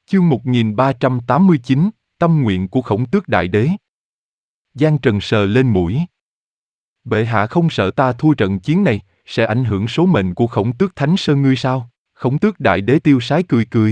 Chương 1389, tâm nguyện của Khổng Tước Đại Đế. Giang Trần sờ lên mũi. Bệ hạ không sợ ta thua trận chiến này, sẽ ảnh hưởng số mệnh của Khổng Tước Thánh Sơn ngươi sao? Khổng Tước Đại Đế tiêu sái cười cười.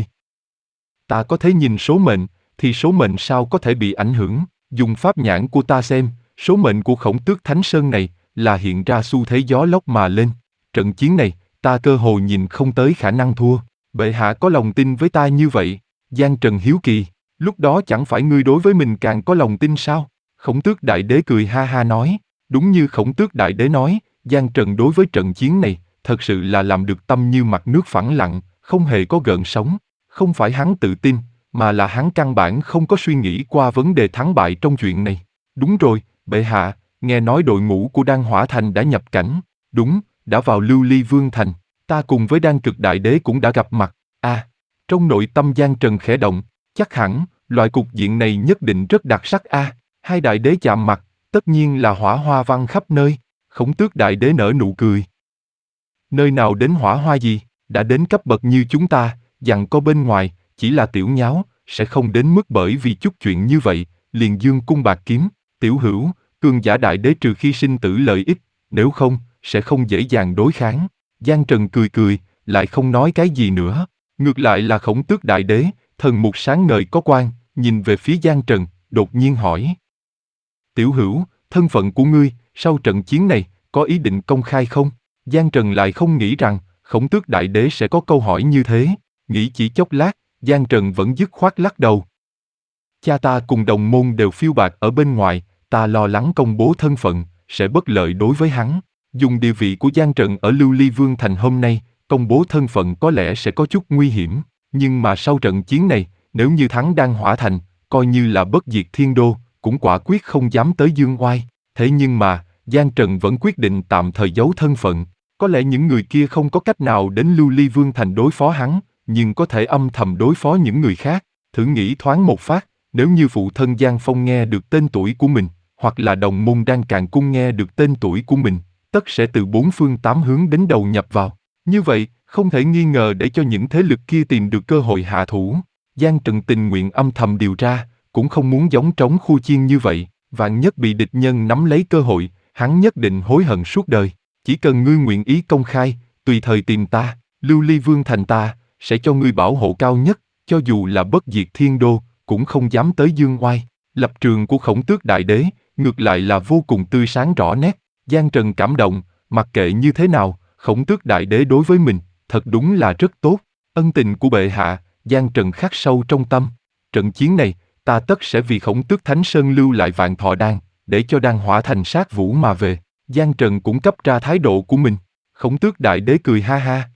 Ta có thể nhìn số mệnh, thì số mệnh sao có thể bị ảnh hưởng? Dùng pháp nhãn của ta xem, số mệnh của Khổng Tước Thánh Sơn này là hiện ra xu thế gió lốc mà lên. Trận chiến này, ta cơ hồ nhìn không tới khả năng thua. Bệ hạ có lòng tin với ta như vậy? Giang Trần hiếu kỳ, lúc đó chẳng phải ngươi đối với mình càng có lòng tin sao? Khổng Tước Đại Đế cười ha ha nói, đúng như Khổng Tước Đại Đế nói, Giang Trần đối với trận chiến này, thật sự là làm được tâm như mặt nước phẳng lặng, không hề có gợn sóng. Không phải hắn tự tin, mà là hắn căn bản không có suy nghĩ qua vấn đề thắng bại trong chuyện này. Đúng rồi, bệ hạ, nghe nói đội ngũ của Đan Hỏa Thành đã nhập cảnh. Đúng, đã vào Lưu Ly Vương Thành, ta cùng với Đan Cực Đại Đế cũng đã gặp mặt. Trong nội tâm Giang Trần khẽ động, chắc hẳn, loại cục diện này nhất định rất đặc sắc hai đại đế chạm mặt, tất nhiên là hỏa hoa văng khắp nơi. Khổng Tước Đại Đế nở nụ cười. Nơi nào đến hỏa hoa gì, đã đến cấp bậc như chúng ta, dặn có bên ngoài, chỉ là tiểu nháo, sẽ không đến mức bởi vì chút chuyện như vậy, liền dương cung bạc kiếm. Tiểu hữu, cường giả đại đế trừ khi sinh tử lợi ích, nếu không, sẽ không dễ dàng đối kháng. Giang Trần cười cười, lại không nói cái gì nữa. Ngược lại là Khổng Tước Đại Đế, thần mục sáng ngời có quang, nhìn về phía Giang Trần, đột nhiên hỏi. Tiểu hữu, thân phận của ngươi, sau trận chiến này, có ý định công khai không? Giang Trần lại không nghĩ rằng, Khổng Tước Đại Đế sẽ có câu hỏi như thế. Nghĩ chỉ chốc lát, Giang Trần vẫn dứt khoát lắc đầu. Cha ta cùng đồng môn đều phiêu bạt ở bên ngoài, ta lo lắng công bố thân phận, sẽ bất lợi đối với hắn. Dùng địa vị của Giang Trần ở Lưu Ly Vương Thành hôm nay, công bố thân phận có lẽ sẽ có chút nguy hiểm, nhưng mà sau trận chiến này, nếu như thắng Đan Hỏa Thành, coi như là bất diệt thiên đô, cũng quả quyết không dám tới dương oai. Thế nhưng mà, Giang Trần vẫn quyết định tạm thời giấu thân phận. Có lẽ những người kia không có cách nào đến Lưu Ly Vương Thành đối phó hắn, nhưng có thể âm thầm đối phó những người khác. Thử nghĩ thoáng một phát, nếu như phụ thân Giang Phong nghe được tên tuổi của mình, hoặc là đồng môn Đan Càn Cung nghe được tên tuổi của mình, tất sẽ từ bốn phương tám hướng đến đầu nhập vào. Như vậy, không thể nghi ngờ để cho những thế lực kia tìm được cơ hội hạ thủ. Giang Trần tình nguyện âm thầm điều tra, cũng không muốn giống trống khu chiên như vậy. Vạn nhất bị địch nhân nắm lấy cơ hội, hắn nhất định hối hận suốt đời. Chỉ cần ngươi nguyện ý công khai, tùy thời tìm ta, Lưu Ly Vương Thành ta, sẽ cho ngươi bảo hộ cao nhất, cho dù là bất diệt thiên đô, cũng không dám tới dương oai. Lập trường của Khổng Tước Đại Đế, ngược lại là vô cùng tươi sáng rõ nét. Giang Trần cảm động, mặc kệ như thế nào, Khổng Tước Đại Đế đối với mình, thật đúng là rất tốt. Ân tình của bệ hạ, Giang Trần khắc sâu trong tâm. Trận chiến này, ta tất sẽ vì Khổng Tước Thánh Sơn lưu lại vạn thọ đan, để cho Đan Hỏa Thành sát vũ mà về. Giang Trần cũng cấp ra thái độ của mình. Khổng Tước Đại Đế cười ha ha.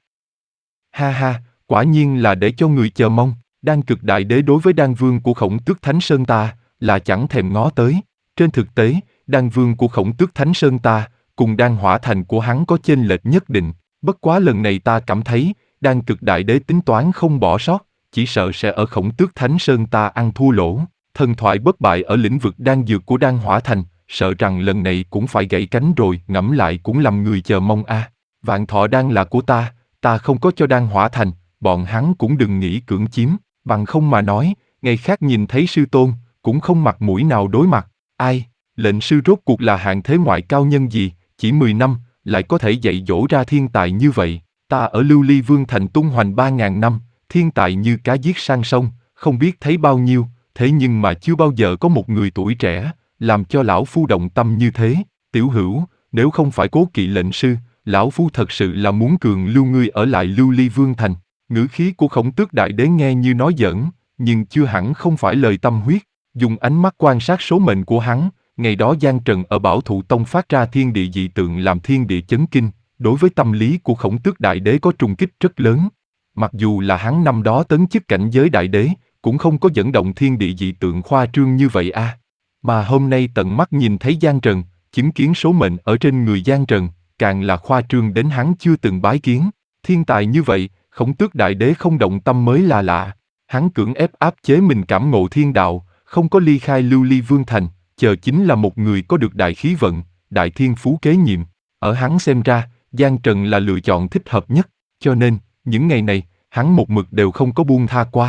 Ha ha, quả nhiên là để cho người chờ mong. Đan Cực Đại Đế đối với Đan Vương của Khổng Tước Thánh Sơn ta, là chẳng thèm ngó tới. Trên thực tế, Đan Vương của Khổng Tước Thánh Sơn ta, cùng Đan Hỏa Thành của hắn có chênh lệch nhất định. Bất quá lần này ta cảm thấy, Đan Cực Đại Đế tính toán không bỏ sót, chỉ sợ sẽ ở Khổng Tước Thánh Sơn ta ăn thua lỗ. Thần thoại bất bại ở lĩnh vực đan dược của Đan Hỏa Thành, sợ rằng lần này cũng phải gãy cánh rồi. Ngẫm lại cũng làm người chờ mong Vạn thọ đan là của ta không có cho Đan Hỏa Thành, bọn hắn cũng đừng nghĩ cưỡng chiếm, bằng không mà nói, ngày khác nhìn thấy sư tôn, cũng không mặt mũi nào đối mặt. Lệnh sư rốt cuộc là hạng thế ngoại cao nhân gì, chỉ 10 năm, lại có thể dạy dỗ ra thiên tài như vậy. Ta ở Lưu Ly Vương Thành tung hoành 3.000 năm, thiên tài như cá giết sang sông, không biết thấy bao nhiêu, thế nhưng mà chưa bao giờ có một người tuổi trẻ, làm cho lão phu động tâm như thế. Tiểu hữu, nếu không phải cố kỵ lệnh sư, lão phu thật sự là muốn cường lưu ngươi ở lại Lưu Ly Vương Thành. Ngữ khí của Khổng Tước Đại Đế nghe như nói giỡn, nhưng chưa hẳn không phải lời tâm huyết. Dùng ánh mắt quan sát số mệnh của hắn, ngày đó Giang Trần ở Bảo Thụ Tông phát ra thiên địa dị tượng làm thiên địa chấn kinh, đối với tâm lý của Khổng Tước Đại Đế có trùng kích rất lớn. Mặc dù là hắn năm đó tấn chức cảnh giới đại đế, cũng không có dẫn động thiên địa dị tượng khoa trương như vậy Mà hôm nay tận mắt nhìn thấy Giang Trần, chứng kiến số mệnh ở trên người Giang Trần, càng là khoa trương đến hắn chưa từng bái kiến. Thiên tài như vậy, Khổng Tước Đại Đế không động tâm mới là lạ. Hắn cưỡng ép áp chế mình cảm ngộ thiên đạo, không có ly khai Lưu Ly Vương Thành, chờ chính là một người có được đại khí vận, đại thiên phú kế nhiệm. Ở hắn xem ra, Giang Trần là lựa chọn thích hợp nhất, cho nên, những ngày này, hắn một mực đều không có buông tha qua.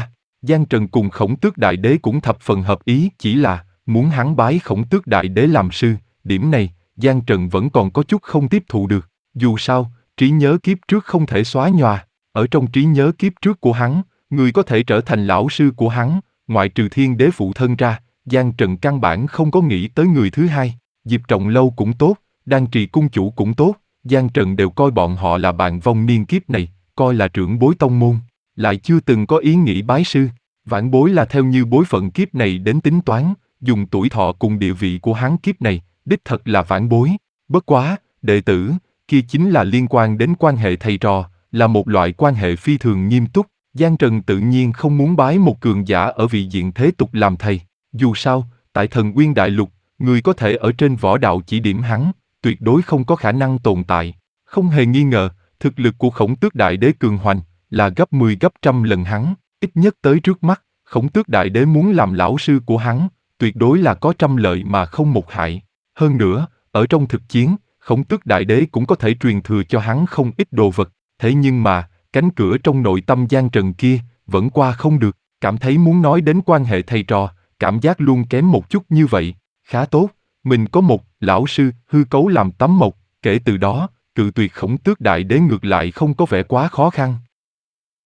Giang Trần cùng Khổng Tước Đại Đế cũng thập phần hợp ý, chỉ là muốn hắn bái Khổng Tước Đại Đế làm sư, điểm này, Giang Trần vẫn còn có chút không tiếp thụ được. Dù sao, trí nhớ kiếp trước không thể xóa nhòa, ở trong trí nhớ kiếp trước của hắn, người có thể trở thành lão sư của hắn, ngoại trừ Thiên Đế phụ thân ra, Giang Trần căn bản không có nghĩ tới người thứ hai. Diệp Trọng Lâu cũng tốt, Đan Trì cung chủ cũng tốt, Giang Trần đều coi bọn họ là bạn vong niên kiếp này, coi là trưởng bối tông môn, lại chưa từng có ý nghĩ bái sư. Vãn bối là theo như bối phận kiếp này đến tính toán, dùng tuổi thọ cùng địa vị của hắn kiếp này, đích thật là vãn bối. Bất quá, đệ tử, kia chính là liên quan đến quan hệ thầy trò, là một loại quan hệ phi thường nghiêm túc. Giang Trần tự nhiên không muốn bái một cường giả ở vị diện thế tục làm thầy. Dù sao, tại Thần Nguyên Đại Lục, người có thể ở trên võ đạo chỉ điểm hắn, tuyệt đối không có khả năng tồn tại. Không hề nghi ngờ, thực lực của Khổng Tước Đại Đế cường hoành, là gấp 10 gấp trăm lần hắn, ít nhất tới trước mắt, Khổng Tước Đại Đế muốn làm lão sư của hắn, tuyệt đối là có trăm lợi mà không một hại. Hơn nữa, ở trong thực chiến, Khổng Tước Đại Đế cũng có thể truyền thừa cho hắn không ít đồ vật, thế nhưng mà, cánh cửa trong nội tâm Giang Trần kia, vẫn qua không được, cảm thấy muốn nói đến quan hệ thầy trò, cảm giác luôn kém một chút như vậy, khá tốt, mình có một lão sư hư cấu làm tấm mộc, kể từ đó, cự tuyệt Khổng Tước Đại Đế ngược lại không có vẻ quá khó khăn.